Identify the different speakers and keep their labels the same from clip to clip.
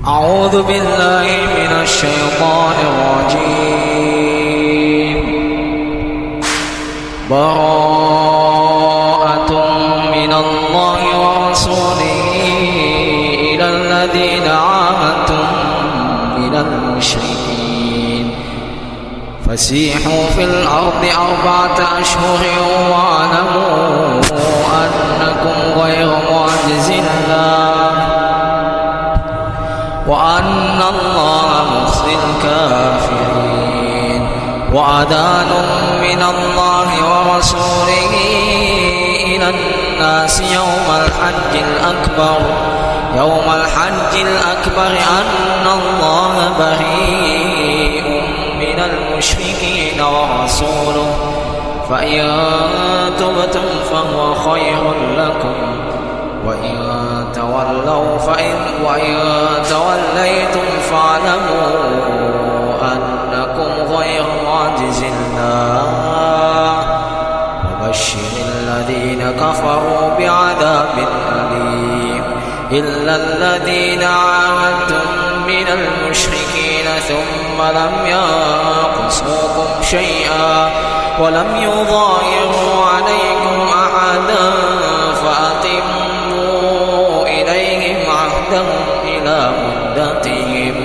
Speaker 1: أعوذ بالله من الشيطان الرجيم. براءة من الله ورسوله إلى الذين عاهدتم من المشركين فسيحوا في الأرض 4 أشهر واعلموا أنكم غير معجز الله وأن الله مخزي الكافرين. وأذان من الله ورسوله إلى الناس يوم الحج الأكبر أن الله بريء من المشركين ورسوله فإن تبتم فهو خير لكم وإن توليتم فاعلموا أنكم غير معجز الله وبشر الذين كفروا بعذاب أليم. إلا الذين عاهدتم من المشركين ثم لم ينقصوكم شيئا ولم يظاهروا عليكم أحدا فأتموا إليهم عهدهم إلى مدتهم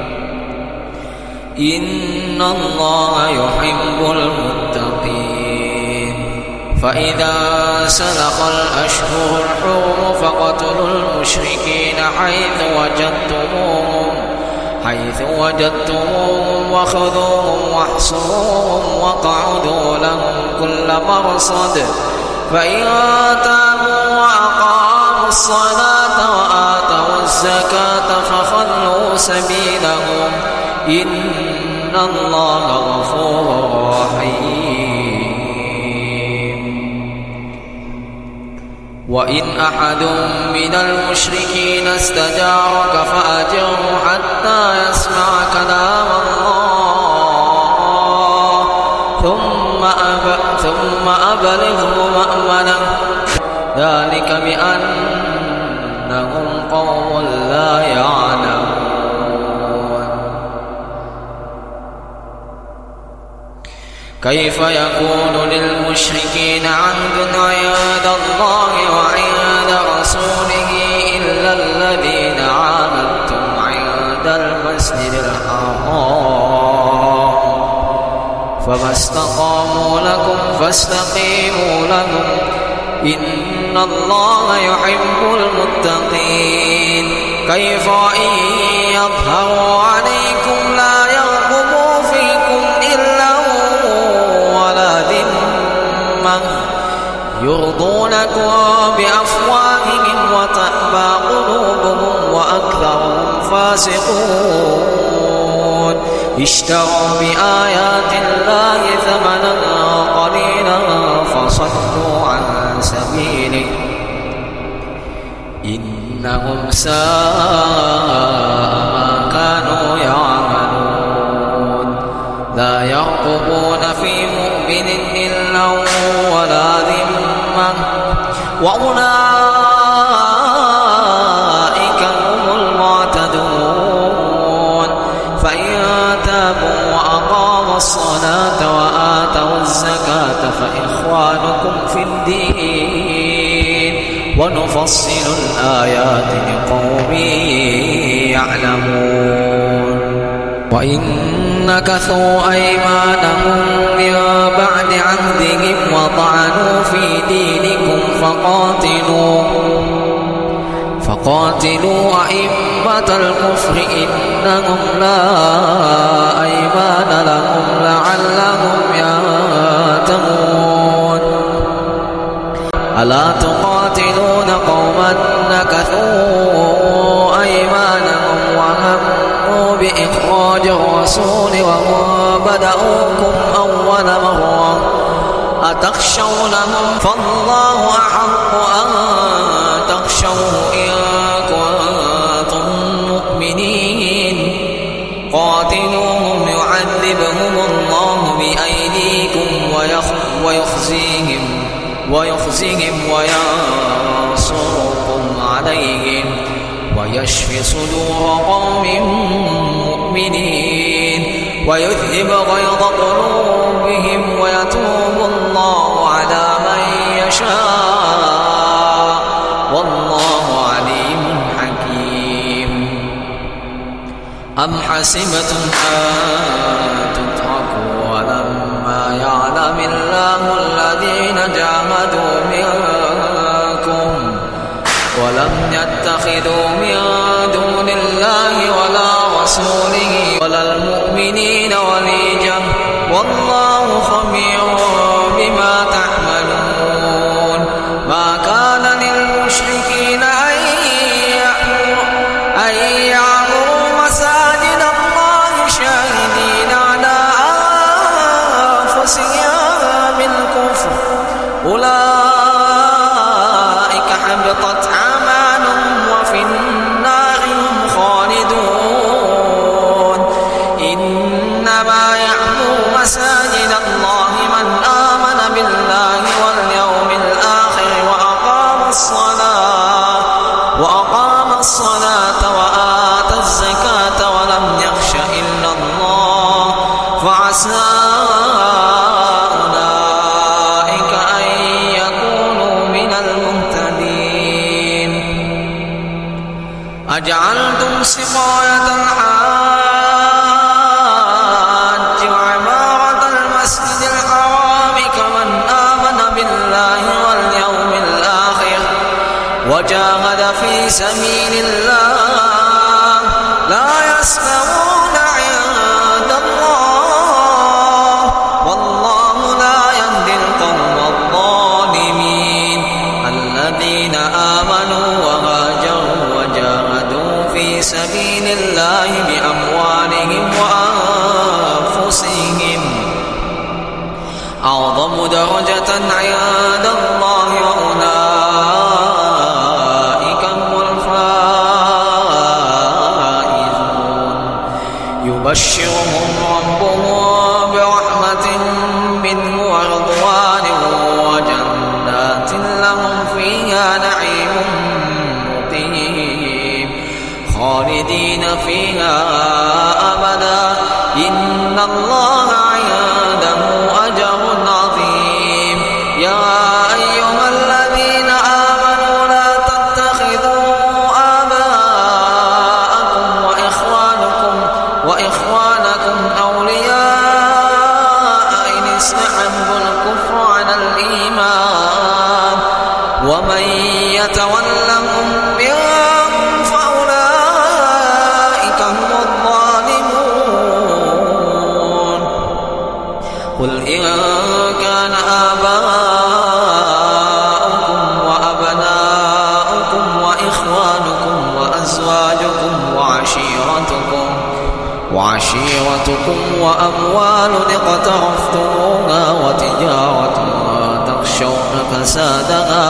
Speaker 1: إن الله يحب المتقين. فإذا سلخ الأشهر الحرم فاقتلوا المشركين حيث وجدتموهم وخذوهم واحصروهم واقعدوا لهم كل مرصد فإن تابوا وأقاموا الصلاة وآتوا الزكاة فخلوا سبيلهم إن الله غفور رحيم. وإن أحد من المشركين استجارك فأجره حتى يسمع كلام الله ثم أبلغه مأمنه ذلك بأنهم قوم لا يعلمون. كيف يكون للمشركين عهد عند الله وعند رسوله إلا الذين عاهدتم عند المسجد الحرام فما استقاموا لكم فاستقيموا لهم إن الله يحب المتقين. كيف إن يظهروا عليكم لا يرقبوا فيكم إلا ولا ذمة يرضونكم بأفواههم وتأبى قلوبهم وأكثرهم فاسقون. اشتروا بآيات الله ثمنا قليلا فصدوا عن سبيله إنهم ساء ما كانوا يعملون. لا يرقبون في مؤمن إلا ولا ذمة وأولئك هم المعتدون. فإن تابوا وأقاموا الصلاة وآتوا الزكاة فإخوانكم في الدين ونفصل الآيات لقوم يعلمون. وإن نكثوا أيمانهم من بعد عهدهم وطعنوا في دينكم فقاتلوا أئمة الكفر إنهم لا أيمان لهم لعلهم ينتهون. ألا تقاتلون قوما نكثوا أيمانهم وهموا بإخراج الرسول وهم بدأوكم أول مرة أتخشونهم فالله أحق أن تخشوه إن كنتم مؤمنين. قاتلوهم يعذبهم الله بأيديكم ويخزيهم وينصركم عليهم ويشفي صدور قوم المؤمنين ويذهب غيظ قلوبهم ويتوب الله على من يشاء والله عليم حكيم. أم حسبتم أن تتركوا ولما يعلم الله الذين جاهدوا منكم ولم يتخذوا من دون الله ولا رسوله ولا المؤمنين وليجا والله خبير بما تعملون. ما كان للمشركين أن يعمروا مساجد الله شاهدين على أنفسهم بالكفر أولئك حبطت أعمالهم وفي النار هم خالدون. إنما يعمر مساجد الله من آمن بالله واليوم الآخر وأقام الصلاة وآتى الزكاة ولم يخش إلا الله فعسى أولئك أن يكونوا من المهتدين. أجعلتم سقاية الحاج وعمارة المسجد الحرام كمن آمن بالله واليوم الآخر وجاهد في سبيل الله لا يستوون عند الله والله لا يهدي القوم الظالمين. الذين آمنوا وهاجروا وجاهدوا في سبيل الله بأموالهم وأنفسهم أعظم درجة عند الله وأولئك هم الفائزون. يبشرهم ربهم برحمة منه ورضوان وجنات لهم فيها نعيم مقيم خالدين فيها أبدا إن الله عنده أجر عظيم. يا أيها الذين آمنوا لا تتخذوا آباءكم وإخوانكم أولياء إن استحبوا الكفر على الإيمان ومن يتولهم منكم فأولئك هم الظالمون. قل إن كان آباؤكم وأبناؤكم وإخوانكم وأزواجكم وعشيرتكم وأموال اقترفتموها وتجارة تخشون كسادها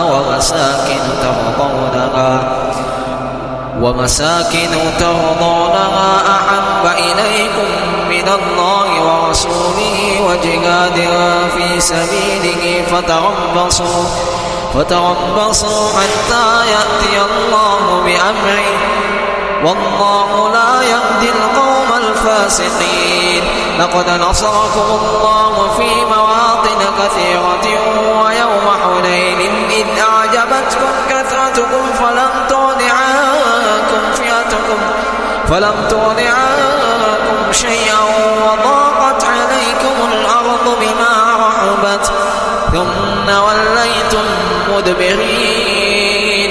Speaker 1: ومساكن ترضونها أحب إليكم من الله ورسوله وجهاد في سبيله فتربصوا حتى يأتي الله بأمره والله لا يهدي القوم الفاسقين. لقد نصركم الله في مواطن كثيرة ويوم حنين إذ أعجبتكم كثرتكم فلم تغن عنكم شيئا وضاقت عليكم الأرض بما رحبت ثم وليتم مدبرين.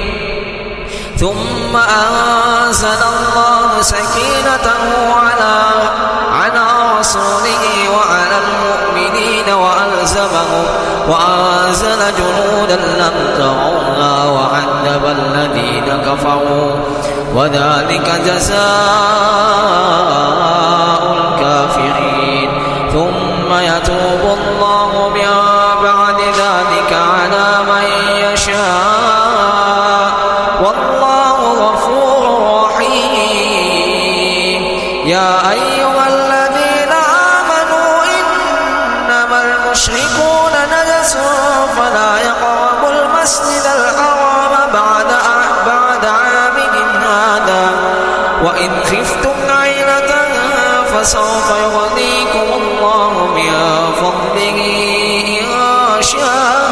Speaker 1: ثم أنزل الله سكينته على رسوله وعلى المؤمنين وأنزل جنودا لم تروها وعذب الذين كفروا وذلك جزاء الكافرين. ثم يتوب الله بعد ذلك على من يشاء والله غفور رحيم. يا أيها الذين آمنوا إنما المشركون نجس فلا يقربوا المسجد الحرام بعد عامهم هذا وإن خفتم عيلة فسوف يغنيكم الله من فضله إن شاء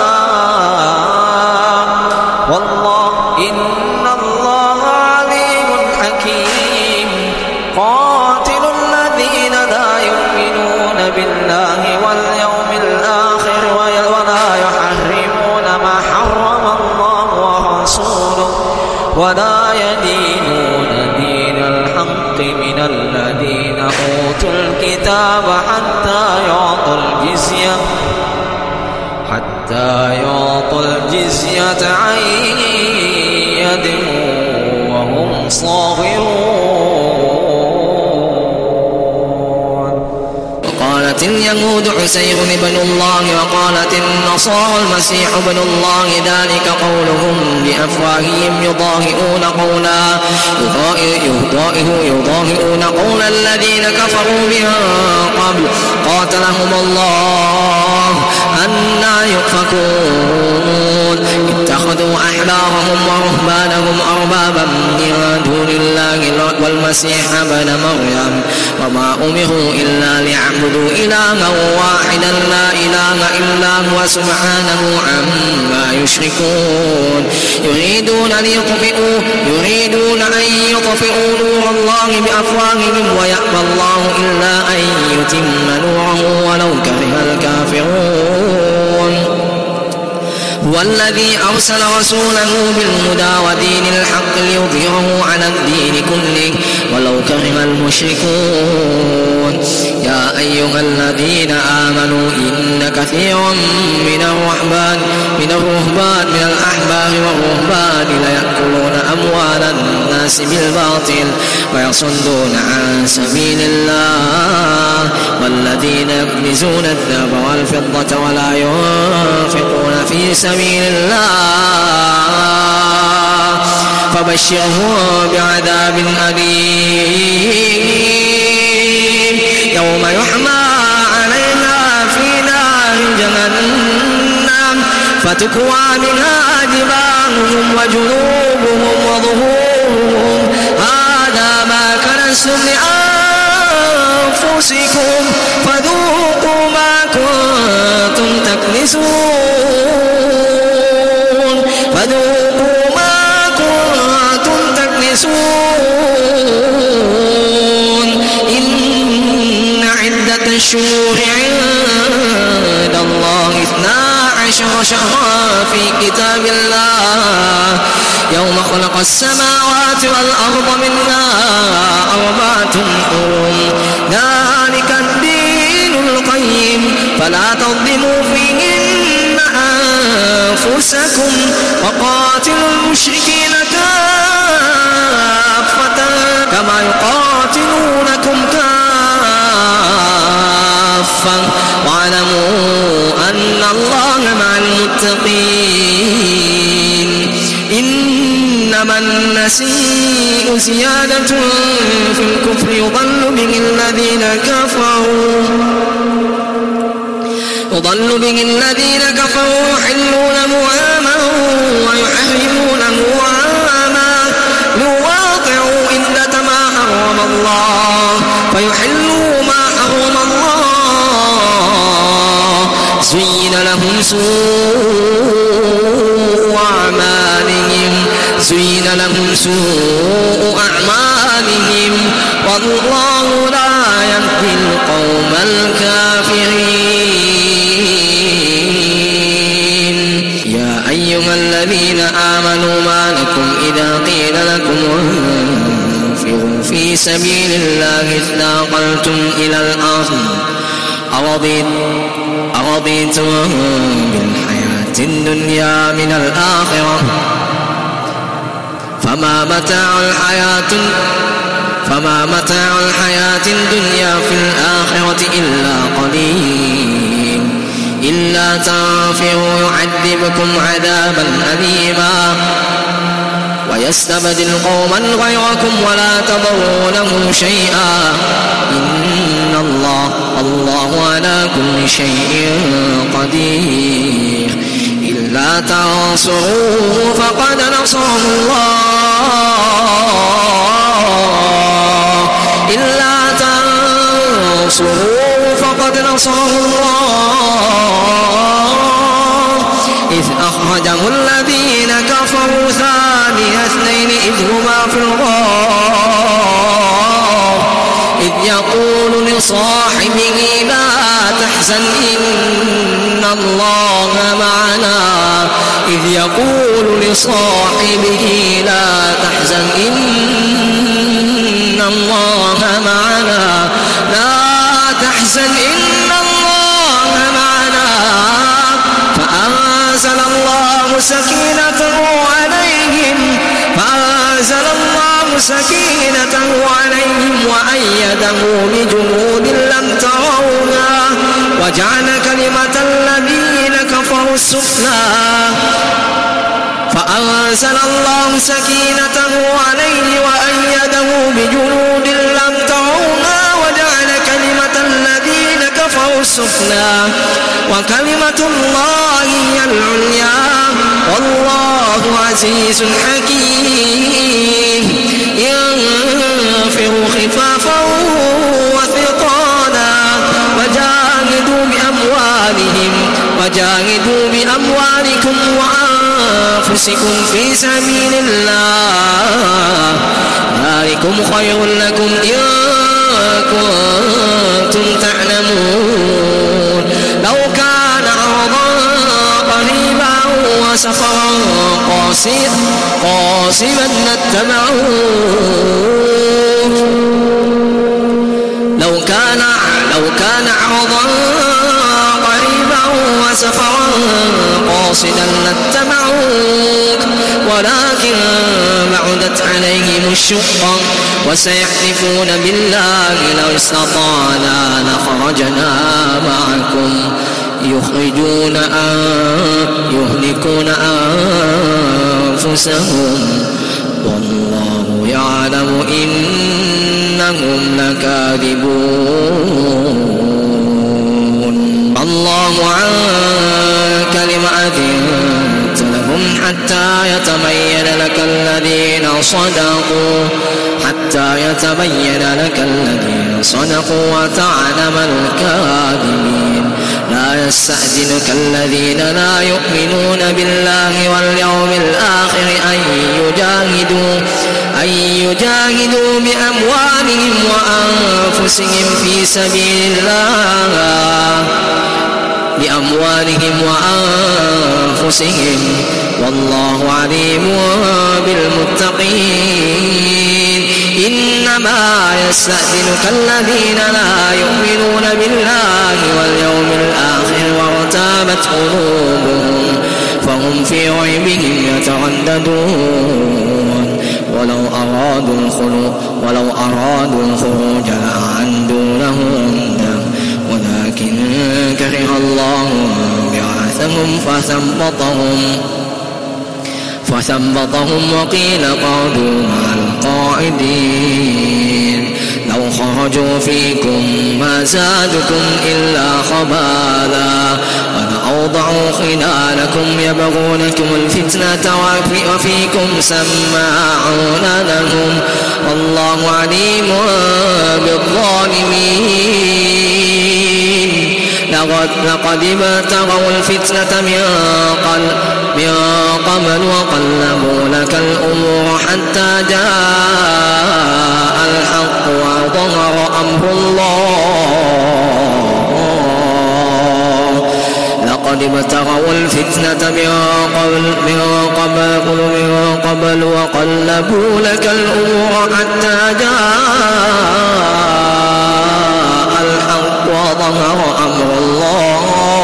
Speaker 1: والله إن الله عليم حكيم قاتل الذين لا يؤمنون بالله واليوم الآخر ولا يحرمون ما حرم الله ورسوله ولا يدينون دين الحق من الذين أوتوا الكتاب حتى يعطوا الجزية عن يد وهم صاغرون.
Speaker 2: وقالت اليهود عزير ابن الله وقالت النصارى المسيح ابن الله ذلك قولهم بأفواههم يضاهئون قول الذين كفروا من قبل قاتلهم الله أنى يؤفكون اتخذوا أحبارهم ورهبانهم أربابا من دون الله والمسيح ابن مريم وما أمروا إلا ليعبدوا إلها واحدا لا إله إلا هو سبحانه عما يشركون يريدون أن يطفئوا نور الله بأفواههم ويأبى الله إلا أن يتم نوره ولو كره الكافرون. هو الذي أرسل رسوله بالهدى ودين الحق ليظهره على الدين كله ولو كره المشركون. يا أيها الذين آمنوا إن كثيرا من الأحبار والرهبان ليأكلون أموال الناس بالباطل ويصدون عن سبيل الله والذين يكنزون الذهب والفضة ولا ينفقون في سبيل الله فبشرهم بعذاب أليم يوم يحمى عليها في نار جهنم فتكوى منها جباههم وجنوبهم وظهورهم هذا ما كنزتم لأنفسكم فذوقوا ما كنتم تكنزون إن عدة الشهور عند الله 12 شهرا في كتاب الله يوم خلق السماوات والأرض منها 4 حرم ذلك الدين القيم فلا تظلموا فيهن أنفسكم وقاتلوا المشركين كافة كما يقاتلونكم كافة واعلموا أن الله مع المتقين. إنما النسيء زيادة في الكفر يضل به الذين كفروا يحلونه عاما ويحرمونه عاما ليواطئوا عدة ما حرم الله فيحلوا ما حرم الله زين لهم سوء أعمالهم والله لا يهدي القوم الكافرين. يا أيها الذين آمنوا ما لكم إذا قيل لكم انفروا في سبيل الله اثاقلتم إلى الأرض أرضيتم بالحياة الدنيا من الآخرة فما متاع الحياة الدنيا في الآخرة إلا قليل. إلا تنفروا يعذبكم عذابا أليما ويستبدل قوما غيركم ولا تضرونه شيئا إن الله على كل شيء قدير. إلا تنصروه فقد نصره الله تنصروه فقد نصره الله إذ أخرجه الذين كفروا ثاني اثنين إذ هما في الغار إذ يقول لصاحبه لا تحزن إن الله معنا إذ يقول لصاحبه لا تحزن إن الله معنا لا تحزن إن الله معنا فأنزل الله سكينته عليهم وأيده بجنود لم تروها وجعل كلمة الذين كفروا السفلى فأنزل الله سكينته عليه وأيده بجنود لم تروها وجعل كلمة الذين كفروا السفلى وكلمة الله هي العليا والله عزيز حكيم ينفروا خفافا وثقالا وجاهدوا بأموالكم وأنفسكم في سبيل الله ذلكم خير لكم إن كنتم تعلمون لو كان عرضا قريبا وسفرا قاصدا لاتبعوه لو كان عرضا قريبا وسفرا قاصدا لاتبعوك ولكن بعدت عليهم الشقة وسيحلفون بالله لو استطعنا لخرجنا معكم يهلكون أنفسهم والله يعلم إنهم لكاذبون الله عنك لما أذنت لهم حتى يتبين لك الذين صدقوا وتعلم الكاذبين لا يستأذنك الذين لا يؤمنون بالله واليوم الآخر أن يجاهدوا بأموالهم وأنفسهم في سبيل الله والله عليم بالمتقين إنما يستأذنك الذين لا يؤمنون بالله واليوم الآخر وارتابت قلوبهم فهم في ريبهم يترددون ولو أرادوا الخروج لأعدوا له ولكن كره الله بعثهم فثبطهم وقيل قعدوا مع القاعدين لو خرجوا فيكم ما زادكم إلا خبالا ولأوضعوا خلالكم يبغونكم الفتنة وفيكم سماعون لهم والله عليم بالظالمين لقد ابتغوا الفتنة من قبل وقلبوا لك الأمور حتى جاء الحق وظهر أمر الله لقد ابتغوا الفتنة من قبل وقلبوا لك الأمور حتى جاء الحق وظهر أمر الله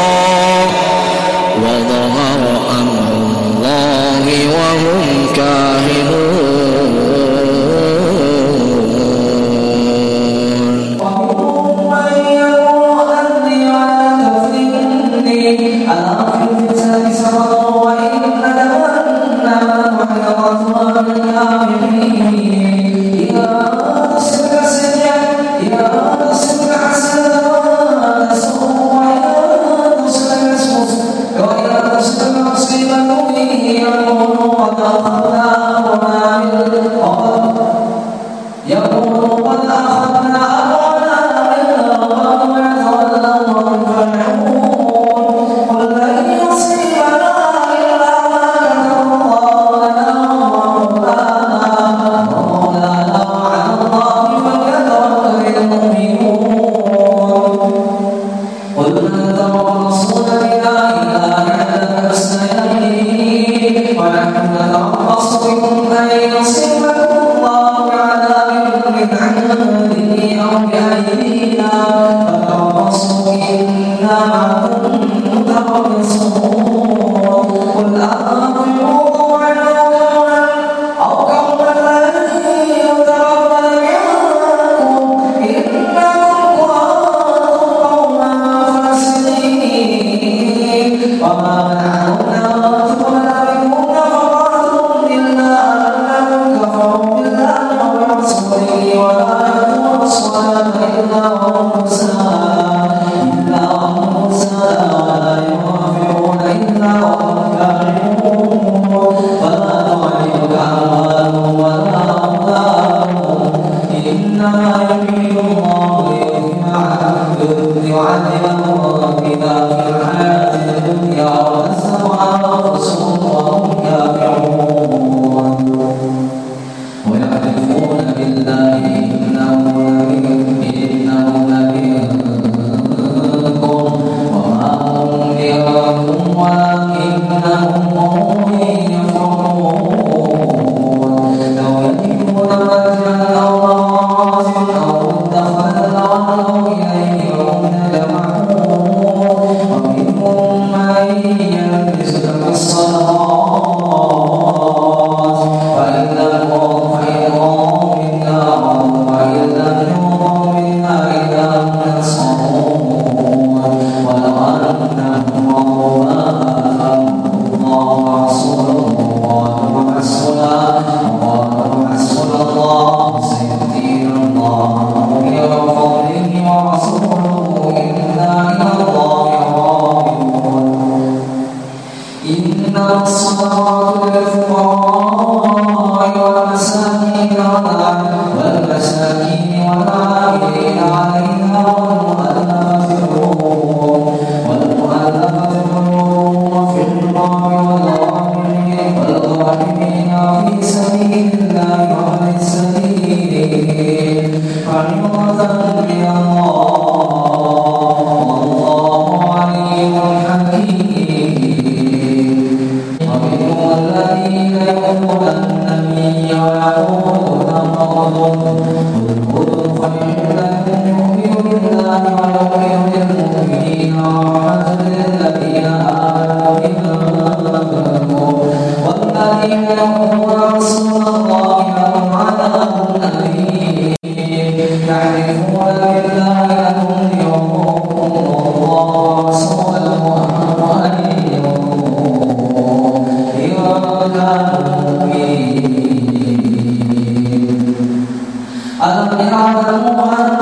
Speaker 2: وهم كاهنون
Speaker 1: ومنهم من يقول أني على تفني أنا في الفتنة سقطوا وإن جهنم محيطة بالكافرين إذا تصبح حسنة تسوء وإذا تصبح مصيبة به يقول قد أخذنا أمرنا من عنده أو بأيدينا فتربصوا إنا معكم متربصون قل أنفقوا عدوا أو كرما لن يتقبل منكم إنكم كنتم قوما فاسقين وما منعنا أن تقبل منكم نفقاتهم إلا أنهم كفروا بالله ورسوله ولا يأتون الصلاة إلا وهم كسالى ولا ينفقون إلا وهم كارهون فلا تعجبك أموالهم ولا أولادهم إنما يريد الله ليعذبهم بها في الحياة الدنيا وتزهق أنفسهم وهم كافرون ويحلفون بالله إنهم لمنكم وما هم منكم ولكنهم قوم يفرقون لو يجدون ملجأ أو مغازٍ أو مدخلا لولوا إليه وهم يجمعون ومنهم من يلبسك في الصدقات فإن لم يعطوا فإنهم منا وإن لم يعطوا منا إذا هم يسخطون ولو أنهم رضوا ما آتاهم الله ورسوله وقالوا حسبنا الله سيؤتينا الله من فضله ورسوله إنا إلى الله راغبون إنما الصدقات للفقراء والمساكين والعاملين عليها والمؤلفة قلوبهم وفي الرقاب والغارمين في سبيل الله وابن السبيل فريضة من الله والله عليم حكيم ومنهم الذين يؤذون النبي ويقولون قل خير لكم يؤمن بالله ويؤمن بالمؤمنين ورحمة للذين آمنوا منكم والذين يؤذون رسول الله لهم عذاب أليم يحلفون بالله لهم ليرضوكم والله ورسوله أحق أن يرضوه إن كانوا مؤمنين ألم يعلموا